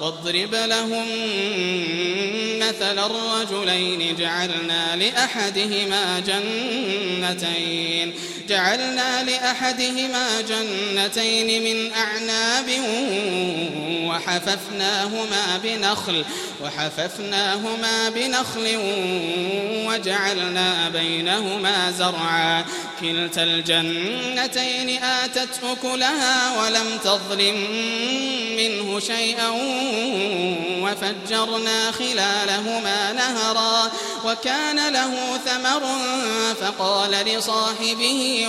واضرب لهم مثل الرجلين جعلنا لأحدهما جنتين من أعناب وحففناهما بنخل وجعلنا بينهما زرعا كلتا الجنتين آتت أكلها ولم تظلم منه شيئا وفجرنا خلالهما نهرا وكان له ثمر فقال لصاحبه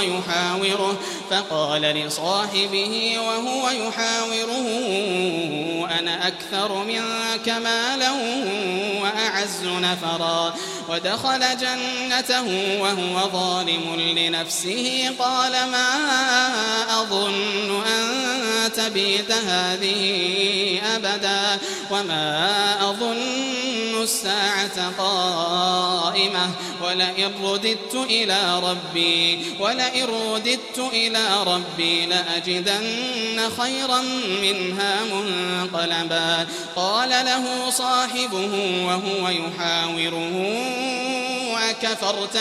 وهو يحاوره أنا أكثر منك مالا وأعز نفرا ودخل جنته وهو ظالم لنفسه قال ما أظن أن تبيد هذه أبدا وما أظن الساعة قائمة ولئن رددت إلى ربي لأجدن خيرا منها منقلبا قال له صاحبه وهو يحاوره أكفرت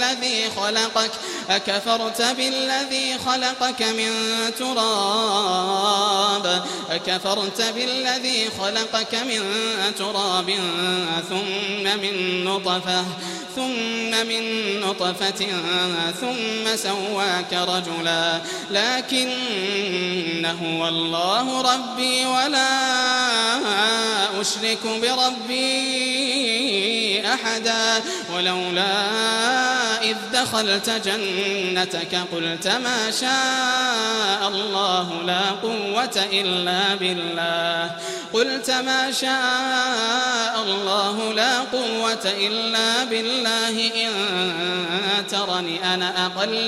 بالذي خلقك من تراب ثم من نطفة ثم سواك رجلا لكن هو الله ربي ولا أشرك بربي أحدا ولولا إذ دخلت جنتك قلت ما شاء الله لا قوة إلا بالله إن ترني أنا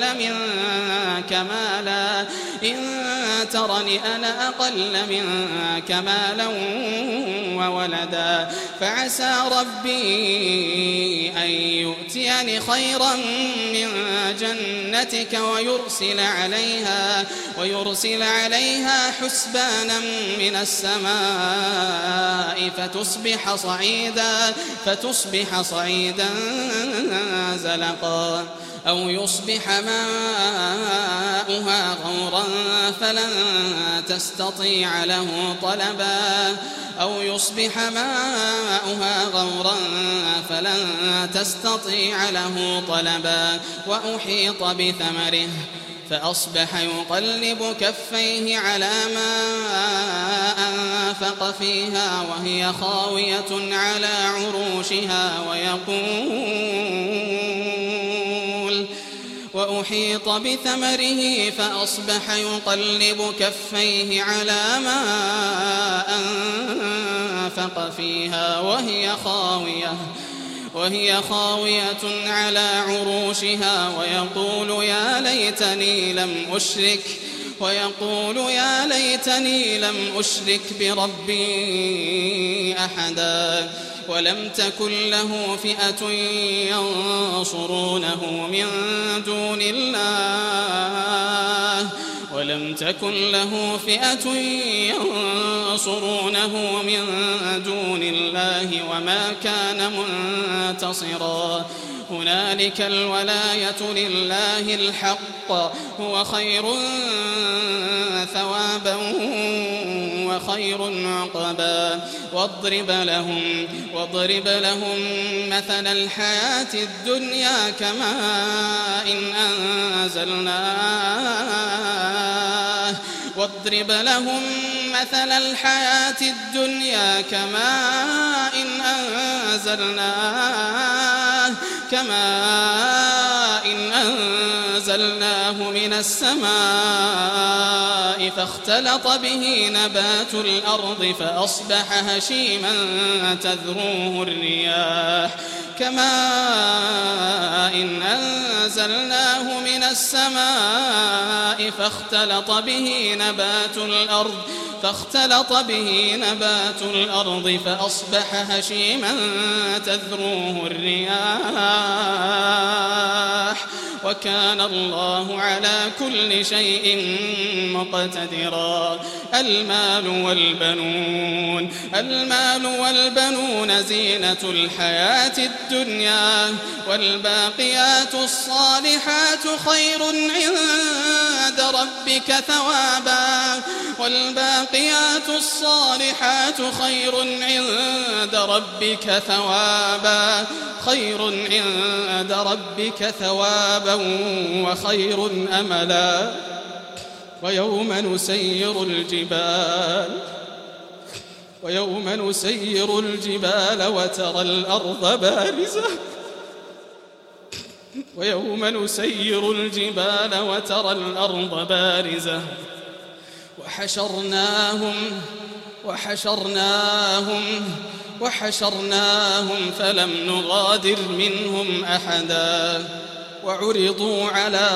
أقل منك مالا وولدا فعسى ربي أن يؤتيني خيرا من جنتك ويرسل عليها حسبانا من السماء فتصبح صعيدا زلقا أو يصبح ماؤها غورا فلن تستطيع له طلبا وأحيط بثمره فأصبح يقلب كفيه على ما أنفق فيها وهي خاوية على عروشها وأحيط بثمره فأصبح يقلب كفيه على ما أنفق فيها وهي خاوية على عروشها ويقول يا ليتني لم أشرك بربي أحدا ولم تكن له فئة ينصرونه من دون الله وما كان منتصرا هنالك الولاية لله الحق هو خير ثوابا وخير عقبا واضرب لهم مثل الحياة الدنيا كماء أنزلناه من السماء فاختلط به نبات الأرض فأصبح هشيما تذروه الرياح كماء أنزلناه من السماء فاختلط به نبات الأرض فأصبح هشيما تذروه الرياح وكان الله على كل شيء مقتدرا المال والبنون زينة الحياة الدنيا، والباقيات الصالحات خير عند ربك ثوابا، والباقيات الصالحات خير عند ربك ثوابا، وخير أملا. ويوم نسير الجبال وترى الأرض بارزة وحشرناهم فلم نغادر منهم أحدا، وعرضوا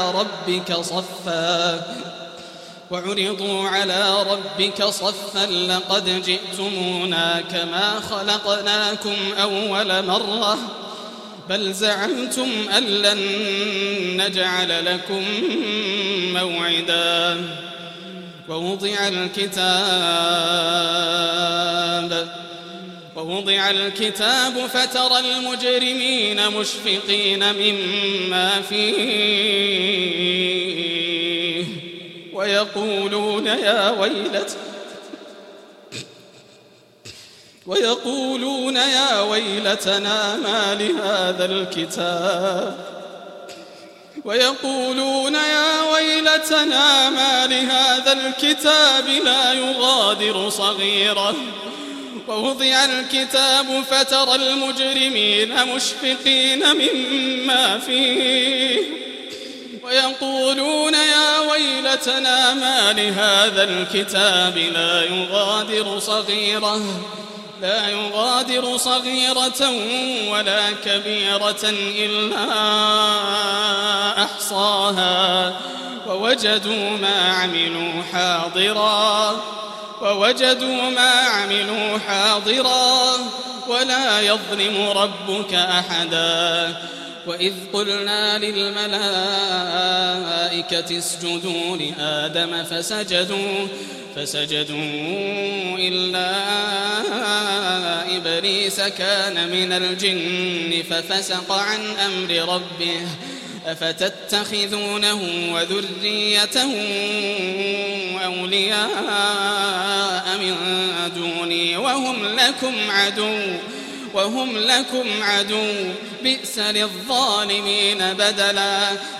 على ربك صفا لقد جئتمونا كما خلقناكم أول مرة بل زعمتم أن لن نجعل لكم موعدا. ووضع الكتاب فترى المجرمين مشفقين مما فيه ويقولون يا ويلتنا ما لهذا الكتاب لا يغادر صغيرة. ووضع الكتاب فترى المجرمين مشفقين مما فيه ويقولون يا ويلتنا ما لهذا الكتاب لا يغادر صغيرة ولا كبيرة إلا أحصاها ووجدوا ما عملوا حاضرا ولا يظلم ربك أحدا. وإذ قلنا للملائكة اسجدوا لآدم فسجدوا إلا إبليس كان من الجن ففسق عن أمر ربه أفتتخذونه وذريته أولياء من دوني وهم لكم عدو بئس للظالمين بدلا.